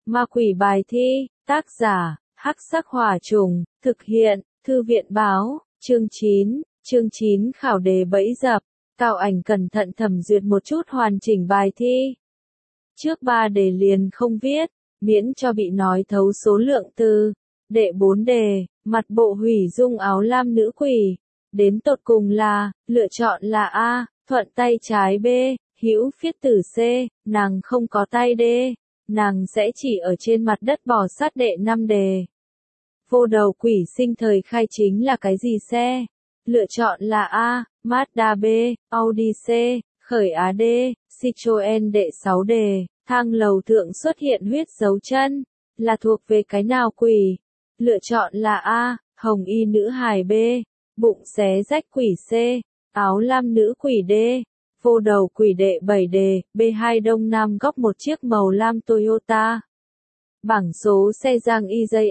Ma quỷ bài thi, tác giả, Hắc Sắc Hỏa Trùng, thực hiện, Thư viện báo, chương 9 khảo đề bẫy dập, Cao Ảnh cẩn thận thẩm duyệt một chút hoàn chỉnh bài thi. Trước 3 đề liền không viết, miễn cho bị nói thấu số lượng từ. Đệ 4 đề, mặt bộ hủy dung áo lam nữ quỷ. Đến tột cùng là, lựa chọn là A, thuận tay trái B, hữu phiết tử C, nàng không có tay D, nàng sẽ chỉ ở trên mặt đất bò sát. Đệ 5 đề. Vô đầu quỷ sinh thời khai chính là cái gì xe? Lựa chọn là A, Mazda B, Audi C, khởi Á D, Citroen. Đệ 6 đề. Thang lầu thượng xuất hiện huyết dấu chân, là thuộc về cái nào quỷ? Lựa chọn là A, hồng y nữ hài B, bụng xé rách quỷ C, áo lam nữ quỷ D, vô đầu quỷ. Đệ 7 đề, B2 đông nam góc một chiếc màu lam Toyota. Bảng số xe Giang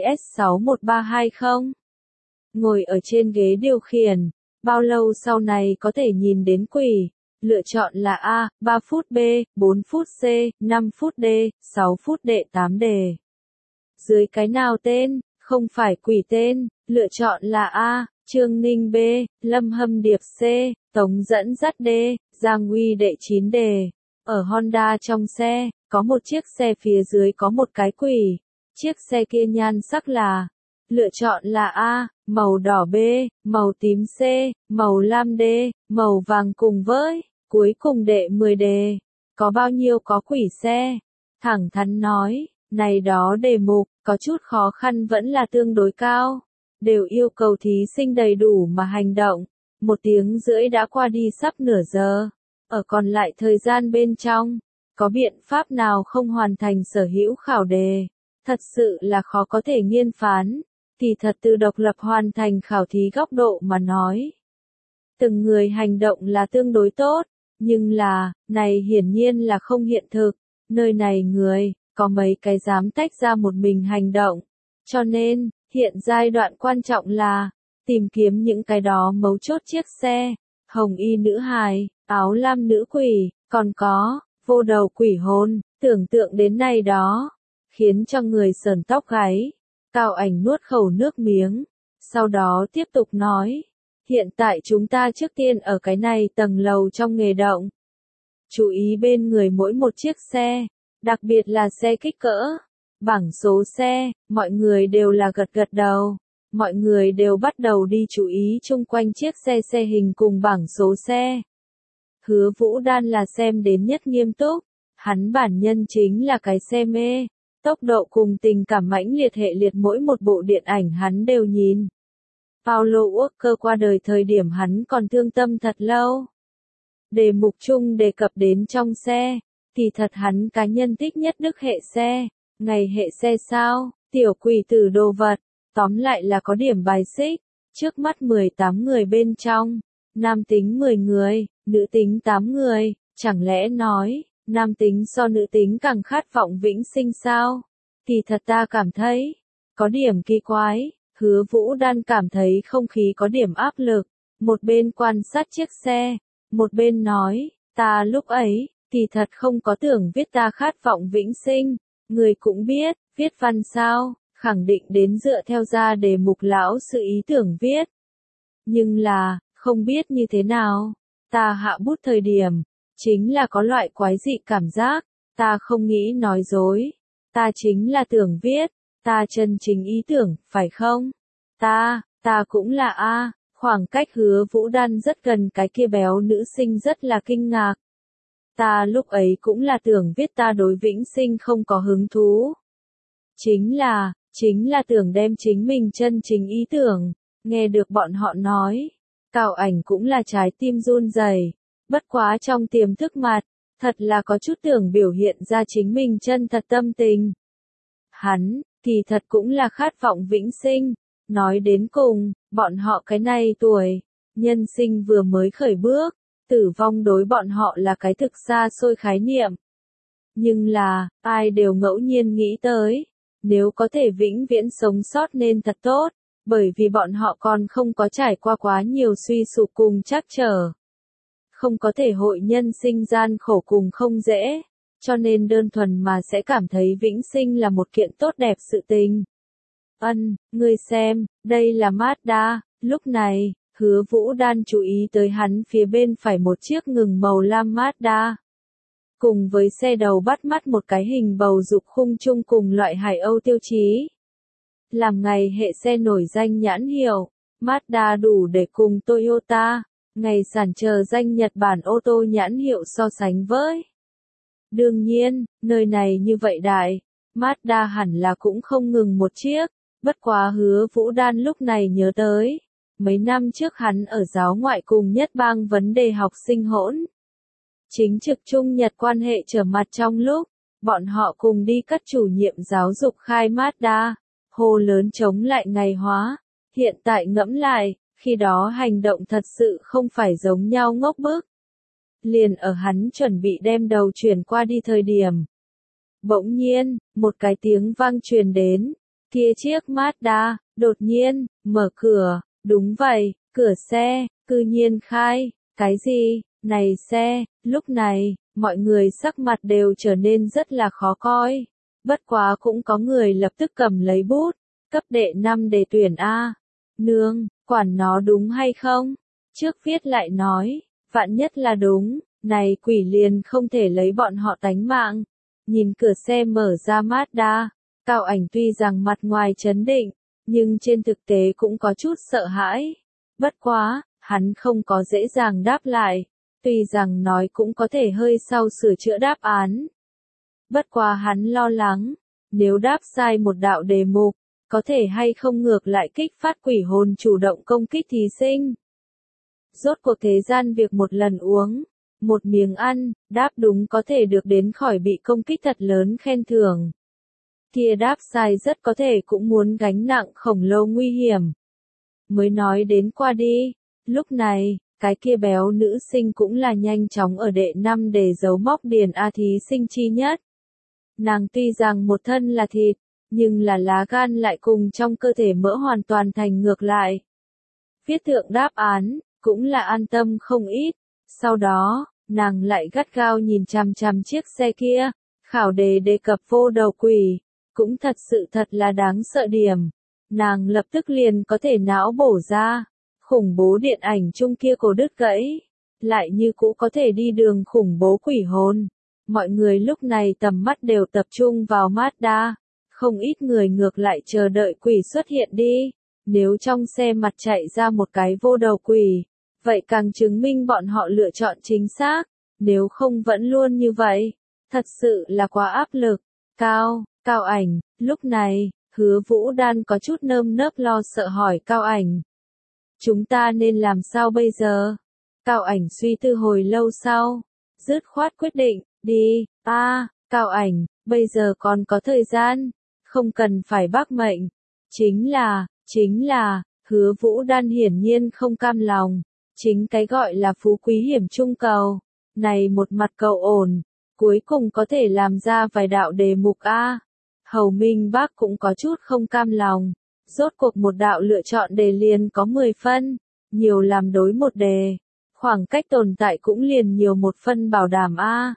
EJS61320. Ngồi ở trên ghế điều khiển, bao lâu sau này có thể nhìn đến quỷ? Lựa chọn là A, 3 phút B, 4 phút C, 5 phút D, 6 phút. Đệ 8 đề. Dưới cái nào tên, không phải quỷ tên, lựa chọn là A, Trương Ninh B, Lâm Hâm Điệp C, Tống Dẫn Dắt D, Giang Uy. Đệ 9 đề. Ở Honda trong xe, có một chiếc xe phía dưới có một cái quỷ. Chiếc xe kia nhan sắc là, lựa chọn là A, màu đỏ B, màu tím C, màu lam D, màu vàng cùng với. Cuối cùng đệ 10 đề. Có bao nhiêu có quỷ xe? Thẳng thắn nói, này đó đề mục, có chút khó khăn vẫn là tương đối cao. Đều yêu cầu thí sinh đầy đủ mà hành động. 1 tiếng rưỡi đã qua đi sắp nửa giờ. Ở còn lại thời gian bên trong, có biện pháp nào không hoàn thành sở hữu khảo đề? Thật sự là khó có thể nghiên phán. Thì thật từ độc lập hoàn thành khảo thí góc độ mà nói. Từng người hành động là tương đối tốt, nhưng là, này hiển nhiên là không hiện thực. Nơi này người, có mấy cái dám tách ra một mình hành động. Cho nên, hiện giai đoạn quan trọng là, tìm kiếm những cái đó mấu chốt chiếc xe, hồng y nữ hài, áo lam nữ quỷ, còn có, vô đầu quỷ hồn, tưởng tượng đến này đó, khiến cho người sởn tóc gáy. Cao Ảnh nuốt khẩu nước miếng, sau đó tiếp tục nói, hiện tại chúng ta trước tiên ở cái này tầng lầu trong nghề động. Chú ý bên người mỗi một chiếc xe, đặc biệt là xe kích cỡ, bảng số xe, mọi người đều là gật gật đầu. Mọi người đều bắt đầu đi chú ý chung quanh chiếc xe hình cùng bảng số xe. Hứa Vũ Đan là xem đến nhất nghiêm túc, hắn bản nhân chính là cái xe mê. Tốc độ cùng tình cảm mãnh liệt hệ liệt mỗi một bộ điện ảnh hắn đều nhìn. Paulo Walker qua đời thời điểm hắn còn thương tâm thật lâu. Đề mục chung đề cập đến trong xe, thì thật hắn cá nhân thích nhất đức hệ xe, ngày hệ xe sao, tiểu quỷ tử đồ vật, tóm lại là có điểm bài xích. Trước mắt 18 người bên trong, nam tính 10 người, nữ tính 8 người, chẳng lẽ nói, nam tính so nữ tính càng khát vọng vĩnh sinh sao? Thì thật ta cảm thấy, có điểm kỳ quái. Hứa Vũ Đan cảm thấy không khí có điểm áp lực, một bên quan sát chiếc xe, một bên nói, ta lúc ấy, thì thật không có tưởng viết ta khát vọng vĩnh sinh, người cũng biết, viết văn sao, khẳng định đến dựa theo ra đề mục lão sự ý tưởng viết. Nhưng là, không biết như thế nào, ta hạ bút thời điểm, chính là có loại quái dị cảm giác, ta không nghĩ nói dối, ta chính là tưởng viết, ta chân chính ý tưởng, phải không? Ta cũng là A, khoảng cách Hứa Vũ Đan rất gần cái kia béo nữ sinh rất là kinh ngạc. Ta lúc ấy cũng là tưởng viết ta đối vĩnh sinh không có hứng thú. Chính là tưởng đem chính mình chân chính ý tưởng, nghe được bọn họ nói. Cao Ảnh cũng là trái tim run rẩy, bất quá trong tiềm thức mặt, thật là có chút tưởng biểu hiện ra chính mình chân thật tâm tình. Hắn, thì thật cũng là khát vọng vĩnh sinh, nói đến cùng, bọn họ cái này tuổi, nhân sinh vừa mới khởi bước, tử vong đối bọn họ là cái thực xa xôi khái niệm. Nhưng là, ai đều ngẫu nhiên nghĩ tới, nếu có thể vĩnh viễn sống sót nên thật tốt, bởi vì bọn họ còn không có trải qua quá nhiều suy sụp cùng trắc trở. Không có thể hội nhân sinh gian khổ cùng không dễ, cho nên đơn thuần mà sẽ cảm thấy vĩnh sinh là một kiện tốt đẹp sự tình. Ngươi xem, đây là Mazda. Lúc này, Hứa Vũ Đan chú ý tới hắn phía bên phải một chiếc ngừng màu lam Mazda. Cùng với xe đầu bắt mắt một cái hình bầu dục khung chung cùng loại Hải Âu tiêu chí. Làm ngày hệ xe nổi danh nhãn hiệu, Mazda đủ để cùng Toyota, ngày sản chờ danh Nhật Bản ô tô nhãn hiệu so sánh với. Đương nhiên, nơi này như vậy đại, Mazda hẳn là cũng không ngừng một chiếc, bất quá Hứa Vũ Đan lúc này nhớ tới. Mấy năm trước hắn ở giáo ngoại cùng Nhất Bang vấn đề học sinh hỗn. Chính trực Trung Nhật quan hệ trở mặt trong lúc, bọn họ cùng đi cắt chủ nhiệm giáo dục khai Mazda, hô lớn chống lại ngày hóa. Hiện tại ngẫm lại, khi đó hành động thật sự không phải giống nhau ngốc bức. Liền ở hắn chuẩn bị đem đầu chuyển qua đi thời điểm. Bỗng nhiên, một cái tiếng vang truyền đến, kia chiếc Mazda, đột nhiên, mở cửa, đúng vậy, cửa xe, cư nhiên khai, cái gì, này xe, lúc này, mọi người sắc mặt đều trở nên rất là khó coi. Bất quá cũng có người lập tức cầm lấy bút, cấp đệ 5 để tuyển A. Nương, quản nó đúng hay không? Trước viết lại nói, vạn nhất là đúng, này quỷ liền không thể lấy bọn họ tánh mạng. Nhìn cửa xe mở ra Mazda, Cao Ảnh tuy rằng mặt ngoài trấn định, nhưng trên thực tế cũng có chút sợ hãi. Bất quá, hắn không có dễ dàng đáp lại, tuy rằng nói cũng có thể hơi sau sửa chữa đáp án. Bất quá hắn lo lắng, nếu đáp sai một đạo đề mục, có thể hay không ngược lại kích phát quỷ hồn chủ động công kích thí sinh. Rốt cuộc thế gian việc một lần uống, một miếng ăn, đáp đúng có thể được đến khỏi bị công kích thật lớn khen thưởng. Kia đáp sai rất có thể cũng muốn gánh nặng khổng lồ nguy hiểm. Mới nói đến qua đi, lúc này, cái kia béo nữ sinh cũng là nhanh chóng ở đệ 5 để giấu móc điền A thí sinh chi nhất. Nàng tuy rằng một thân là thịt, nhưng là lá gan lại cùng trong cơ thể mỡ hoàn toàn thành ngược lại. Viết thượng đáp án, cũng là an tâm không ít. Sau đó, nàng lại gắt gao nhìn chằm chằm chiếc xe kia, khảo đề đề cập vô đầu quỷ, cũng thật sự thật là đáng sợ điểm. Nàng lập tức liền có thể não bổ ra, khủng bố điện ảnh chung kia cổ đứt gãy, lại như cũ có thể đi đường khủng bố quỷ hồn. Mọi người lúc này tầm mắt đều tập trung vào Mazda, không ít người ngược lại chờ đợi quỷ xuất hiện đi. Nếu trong xe mặt chạy ra một cái vô đầu quỷ, vậy càng chứng minh bọn họ lựa chọn chính xác, nếu không vẫn luôn như vậy, thật sự là quá áp lực. Cao Ảnh, lúc này, Hứa Vũ Đan có chút nơm nớp lo sợ hỏi Cao Ảnh. Chúng ta nên làm sao bây giờ? Cao Ảnh suy tư hồi lâu sau, dứt khoát quyết định, đi, Cao Ảnh, bây giờ còn có thời gian, không cần phải bác mệnh. Chính là, Hứa Vũ Đan hiển nhiên không cam lòng, chính cái gọi là phú quý hiểm trung cầu, này một mặt cầu ổn, cuối cùng có thể làm ra vài đạo đề mục A. Hầu Minh Bác cũng có chút không cam lòng, rốt cuộc một đạo lựa chọn đề liền có 10 phân, nhiều làm đối một đề, khoảng cách tồn tại cũng liền nhiều một phân bảo đảm A.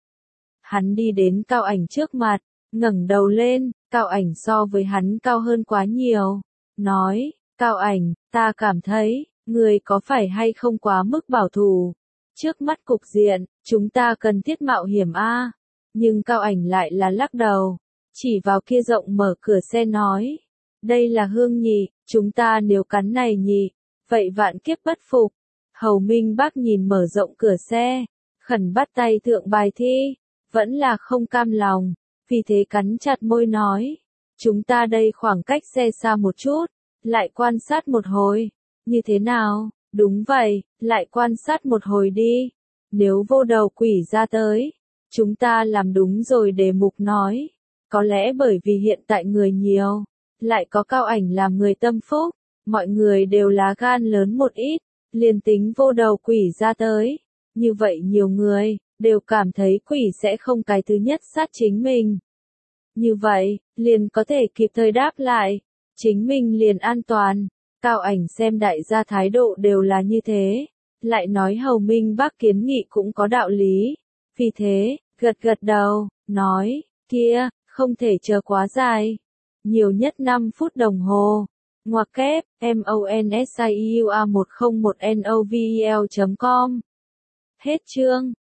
Hắn đi đến Cao Ảnh trước mặt, ngẩng đầu lên, Cao Ảnh so với hắn cao hơn quá nhiều, nói, Cao Ảnh, ta cảm thấy, người có phải hay không quá mức bảo thủ. Trước mắt cục diện, chúng ta cần thiết mạo hiểm A. Nhưng Cao Ảnh lại là lắc đầu, chỉ vào kia rộng mở cửa xe nói, đây là hương nhị, chúng ta nếu cắn này nhị, vậy vạn kiếp bất phục. Hầu Minh Bác nhìn mở rộng cửa xe, khẩn bắt tay thượng bài thi, vẫn là không cam lòng, vì thế cắn chặt môi nói, chúng ta đây khoảng cách xe xa một chút, lại quan sát một hồi, như thế nào? Đúng vậy, lại quan sát một hồi đi. Nếu vô đầu quỷ ra tới, chúng ta làm đúng rồi đề mục nói. Có lẽ bởi vì hiện tại người nhiều, lại có Cao Ảnh làm người tâm phúc, mọi người đều lá gan lớn một ít, liền tính vô đầu quỷ ra tới. Như vậy nhiều người, đều cảm thấy quỷ sẽ không cái thứ nhất sát chính mình. Như vậy, liền có thể kịp thời đáp lại, chính mình liền an toàn. Cao Ảnh xem đại gia thái độ đều là như thế, lại nói Hầu Minh Bác kiến nghị cũng có đạo lý, vì thế, Gật gật đầu, nói, kia, không thể chờ quá dài. Nhiều nhất 5 phút đồng hồ. Ngoặc kép, MONSIUA101NOVEL.com. Hết chương.